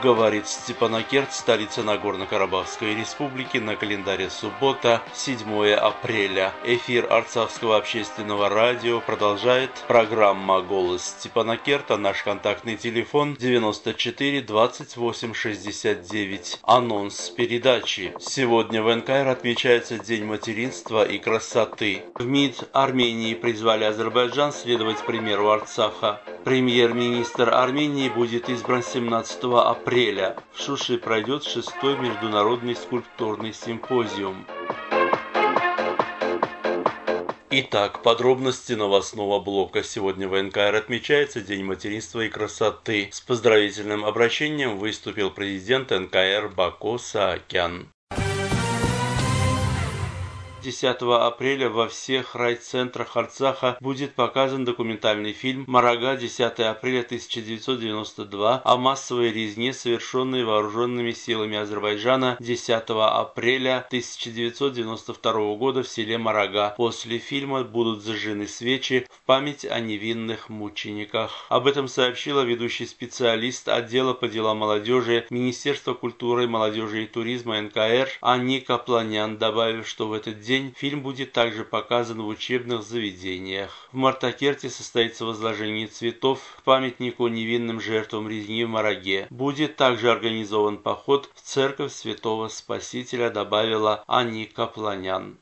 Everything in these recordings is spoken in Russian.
говорит Степанакерт, столица Нагорно-Карабахской республики, на календаре суббота, 7 апреля. Эфир Арцахского общественного радио продолжает программа «Голос Степанакерта». Наш контактный телефон 94 28 69. Анонс передачи. Сегодня в НКР отмечается День материнства и красоты. В МИД Армении призвали Азербайджан следовать примеру Арцаха. Премьер-министр Армении будет избран 17 апреля. В Шуши пройдет 6-й международный скульптурный симпозиум. Итак, подробности новостного блока. Сегодня в НКР отмечается День материнства и красоты. С поздравительным обращением выступил президент НКР Бако Саакян. 10 апреля во всех райцентрах Арцаха будет показан документальный фильм «Марага. 10 апреля 1992» о массовой резне, совершенной вооруженными силами Азербайджана 10 апреля 1992 года в селе Марага. После фильма будут зажжены свечи в память о невинных мучениках. Об этом сообщила ведущий специалист отдела по делам молодежи Министерства культуры, молодежи и туризма НКР Ани Капланян, добавив, что в этот день фильм будет также показан в учебных заведениях. В Мартакерте состоится возложение цветов к памятнику невинным жертвам резни в Мараге. Будет также организован поход в церковь Святого Спасителя, добавила Ани Капланян.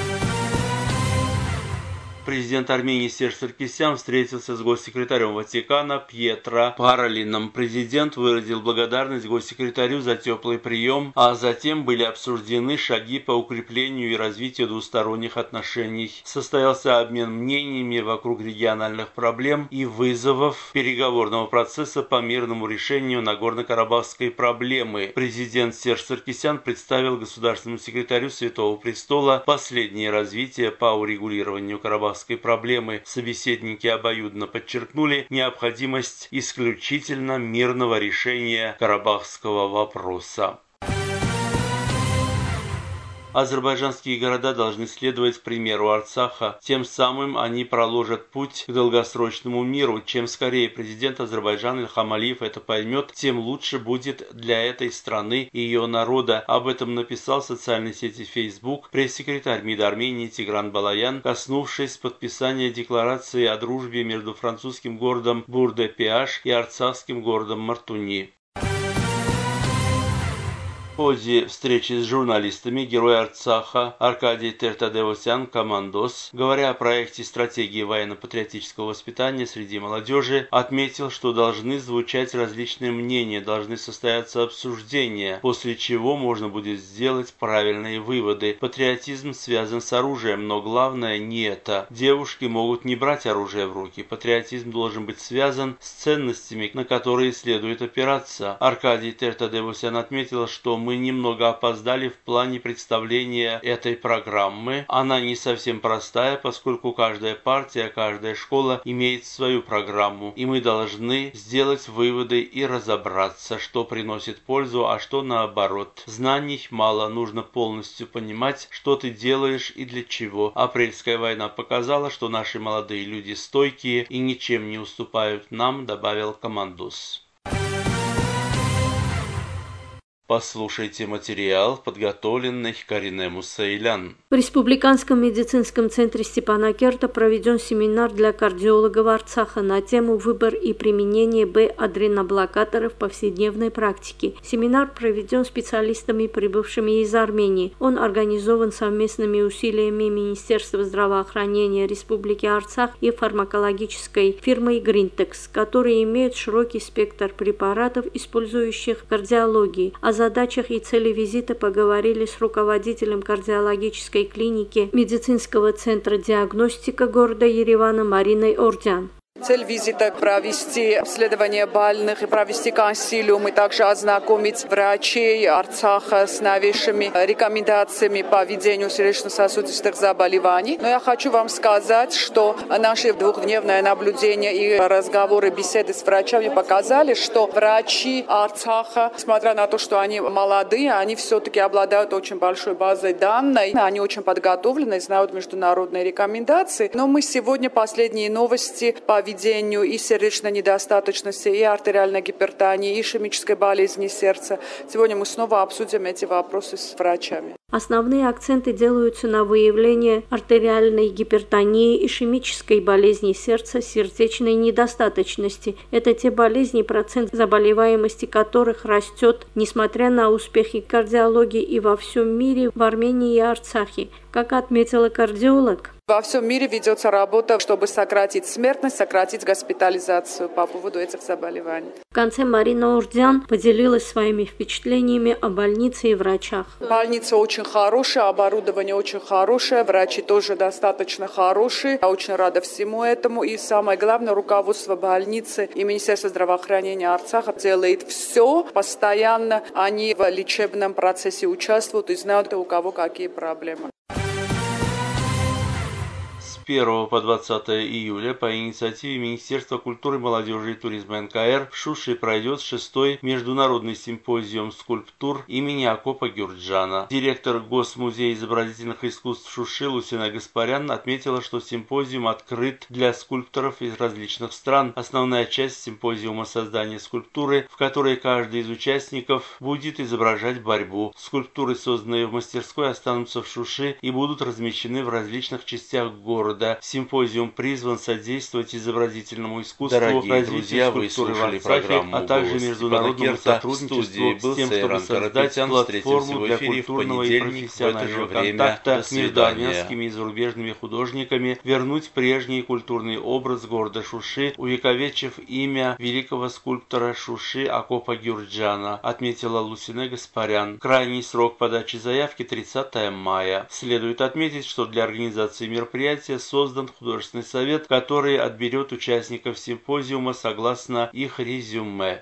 Президент Армении Серж Саркисян встретился с госсекретарем Ватикана Пьетро Паролином. Президент выразил благодарность госсекретарю за теплый прием, а затем были обсуждены шаги по укреплению и развитию двусторонних отношений. Состоялся обмен мнениями вокруг региональных проблем и вызовов переговорного процесса по мирному решению Нагорно-Карабахской проблемы. Президент Серж Саркисян представил государственному секретарю Святого Престола последнее развитие по урегулированию карабахской проблемы. Собеседники обоюдно подчеркнули необходимость исключительно мирного решения карабахского вопроса. Азербайджанские города должны следовать примеру Арцаха. Тем самым они проложат путь к долгосрочному миру. Чем скорее президент Азербайджана Ильхам Алиев это поймет, тем лучше будет для этой страны и ее народа. Об этом написал в социальной сети Facebook пресс-секретарь МИД Армении Тигран Балаян, коснувшись подписания декларации о дружбе между французским городом Бур-де-Пиаш и арцахским городом Мартуни. В ходе встречи с журналистами герой Арцаха Аркадий Тертадевосян Командос, говоря о проекте стратегии военно-патриотического воспитания среди молодежи, отметил, что должны звучать различные мнения, должны состояться обсуждения, после чего можно будет сделать правильные выводы. Патриотизм связан с оружием, но главное не это. Девушки могут не брать оружие в руки. Патриотизм должен быть связан с ценностями, на которые следует опираться. Аркадий Тертадевосян отметил, что мы немного опоздали в плане представления этой программы. Она не совсем простая, поскольку каждая партия, каждая школа имеет свою программу, и мы должны сделать выводы и разобраться, что приносит пользу, а что наоборот. Знаний мало, нужно полностью понимать, что ты делаешь и для чего. Апрельская война показала, что наши молодые люди стойкие и ничем не уступают нам, добавил Командос. Послушайте материал, подготовленный Карине Мусаилян. В Республиканском медицинском центре Степанакерта проведен семинар для кардиологов Арцаха на тему «Выбор и применение Б-адреноблокаторов в повседневной практике». Семинар проведен специалистами, прибывшими из Армении. Он организован совместными усилиями Министерства здравоохранения Республики Арцах и фармакологической фирмой Гринтекс, которые имеют широкий спектр препаратов, использующих в кардиологии. О задачах и цели визита поговорили с руководителем кардиологической клиники медицинского центра диагностика города Еревана Мариной Ордян. Цель визита – провести обследование больных и провести консилиум, и также ознакомить врачей Арцаха с новейшими рекомендациями по ведению сердечно-сосудистых заболеваний. Но я хочу вам сказать, что наши двухдневное наблюдение и разговоры, беседы с врачами показали, что врачи Арцаха, несмотря на то, что они молодые, они все-таки обладают очень большой базой данных, они очень подготовлены, знают международные рекомендации. Но мы сегодня последние новости по ведению и сердечной недостаточности, и артериальной гипертонии, и ишемической болезни сердца. Сегодня мы снова обсудим эти вопросы с врачами. Основные акценты делаются на выявление артериальной гипертонии, ишемической болезни сердца, сердечной недостаточности. Это те болезни, процент заболеваемости которых растет, несмотря на успехи кардиологии и во всем мире, в Армении и Арцахе. Как отметила кардиолог, во всем мире ведется работа, чтобы сократить смертность, сократить госпитализацию по поводу этих заболеваний. В конце Марина Урдян поделилась своими впечатлениями о больнице и врачах. Больница очень хорошая, оборудование очень хорошее, врачи тоже достаточно хорошие. Я очень рада всему этому. И самое главное, руководство больницы и Министерство здравоохранения Арцаха делает все постоянно. Они в лечебном процессе участвуют и знают, у кого какие проблемы. С 1 по 20 июля по инициативе Министерства культуры, молодежи и туризма НКР в Шуши пройдет 6-й международный симпозиум скульптур имени Акопа Гюрджана. Директор Госмузея изобразительных искусств Шуши Лусина Гаспарян отметила, что симпозиум открыт для скульпторов из различных стран. Основная часть симпозиума — создание скульптуры, в которой каждый из участников будет изображать борьбу. Скульптуры, созданные в мастерской, останутся в Шуши и будут размещены в различных частях города. Симпозиум призван содействовать изобразительному искусству, развитию скульптуры в Арцахе, а также международному сотрудничеству с тем, чтобы создать платформу для культурного и профессионального контакта между армянскими и зарубежными художниками, вернуть прежний культурный образ города Шуши, увековечив имя великого скульптора Шуши Акопа Гюрджана, отметила Лусина Гаспарян. Крайний срок подачи заявки — 30 мая. Следует отметить, что для организации мероприятия создан художественный совет, который отберет участников симпозиума согласно их резюме.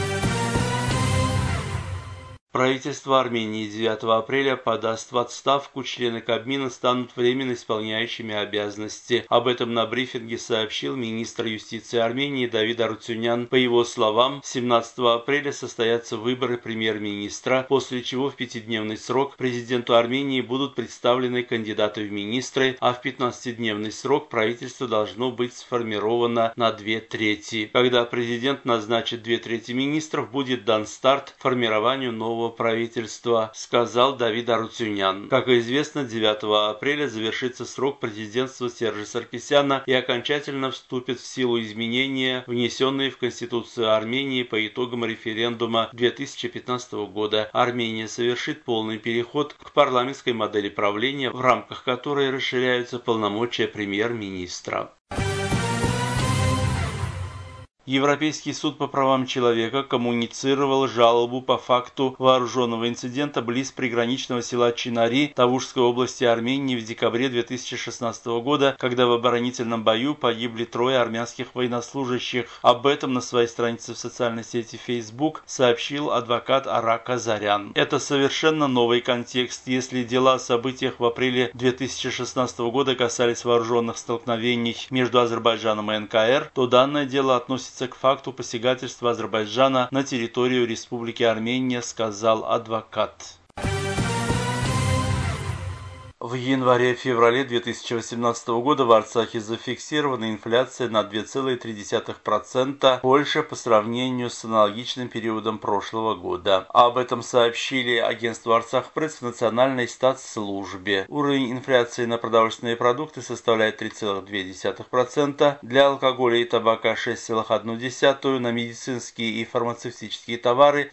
Правительство Армении 9 апреля подаст в отставку, члены Кабмина станут временно исполняющими обязанности. Об этом на брифинге сообщил министр юстиции Армении Давид Арутюнян. По его словам, 17 апреля состоятся выборы премьер-министра, после чего в 5-дневный срок президенту Армении будут представлены кандидаты в министры, а в 15-дневный срок правительство должно быть сформировано на 2/3. Когда президент назначит 2/3 министров, будет дан старт формированию нового правительства, сказал Давид Арутюнян. Как известно, 9 апреля завершится срок президентства Сержа Саркисяна и окончательно вступят в силу изменения, внесенные в Конституцию Армении по итогам референдума 2015 года. Армения совершит полный переход к парламентской модели правления, в рамках которой расширяются полномочия премьер-министра. Европейский суд по правам человека коммуницировал жалобу по факту вооруженного инцидента близ приграничного села Чинари Тавушской области Армении в декабре 2016 года, когда в оборонительном бою погибли 3 армянских военнослужащих. Об этом на своей странице в социальной сети Facebook сообщил адвокат Арак Казарян. Это совершенно новый контекст. Если дела о событиях в апреле 2016 года касались вооруженных столкновений между Азербайджаном и НКР, то данное дело относится к факту посягательства Азербайджана на территорию Республики Армения, сказал адвокат. В январе-феврале 2018 года в Арцахе зафиксирована инфляция на 2,3% больше по сравнению с аналогичным периодом прошлого года. Об этом сообщили агентству Арцах-Пресс в Национальной статслужбе. Уровень инфляции на продовольственные продукты составляет 3,2%, для алкоголя и табака 6,1%, на медицинские и фармацевтические товары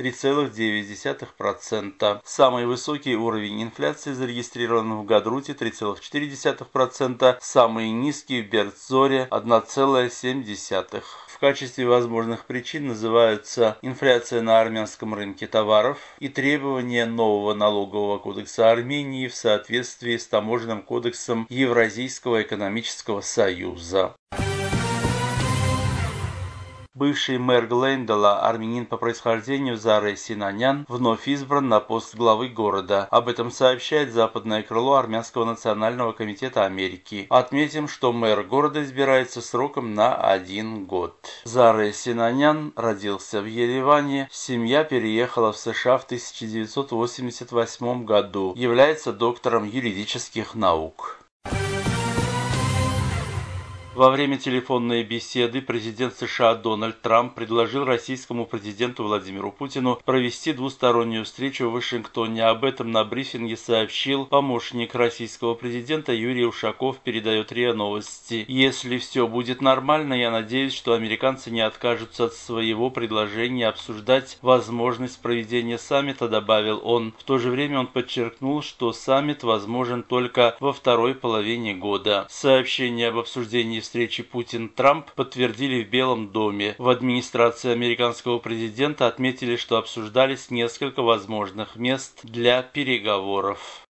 3,9%. Самый высокий уровень инфляции зарегистрирован в Гадруте 3,4%, самые низкие в Бердзоре 1,7%. В качестве возможных причин называются инфляция на армянском рынке товаров и требования нового налогового кодекса Армении в соответствии с таможенным кодексом Евразийского экономического союза. Бывший мэр Глендала, армянин по происхождению Заре Синанян, вновь избран на пост главы города. Об этом сообщает западное крыло Армянского национального комитета Америки. Отметим, что мэр города избирается сроком на 1 год. Заре Синанян родился в Ереване. Семья переехала в США в 1988 году. Является доктором юридических наук. Во время телефонной беседы президент США Дональд Трамп предложил российскому президенту Владимиру Путину провести двустороннюю встречу в Вашингтоне. Об этом на брифинге сообщил помощник российского президента Юрий Ушаков, передает РИА Новости. Если все будет нормально, я надеюсь, что американцы не откажутся от своего предложения обсуждать возможность проведения саммита, добавил он. В то же время он подчеркнул, что саммит возможен только во второй половине года. Сообщение об обсуждении встречи Путин-Трамп подтвердили в Белом доме. В администрации американского президента отметили, что обсуждались несколько возможных мест для переговоров.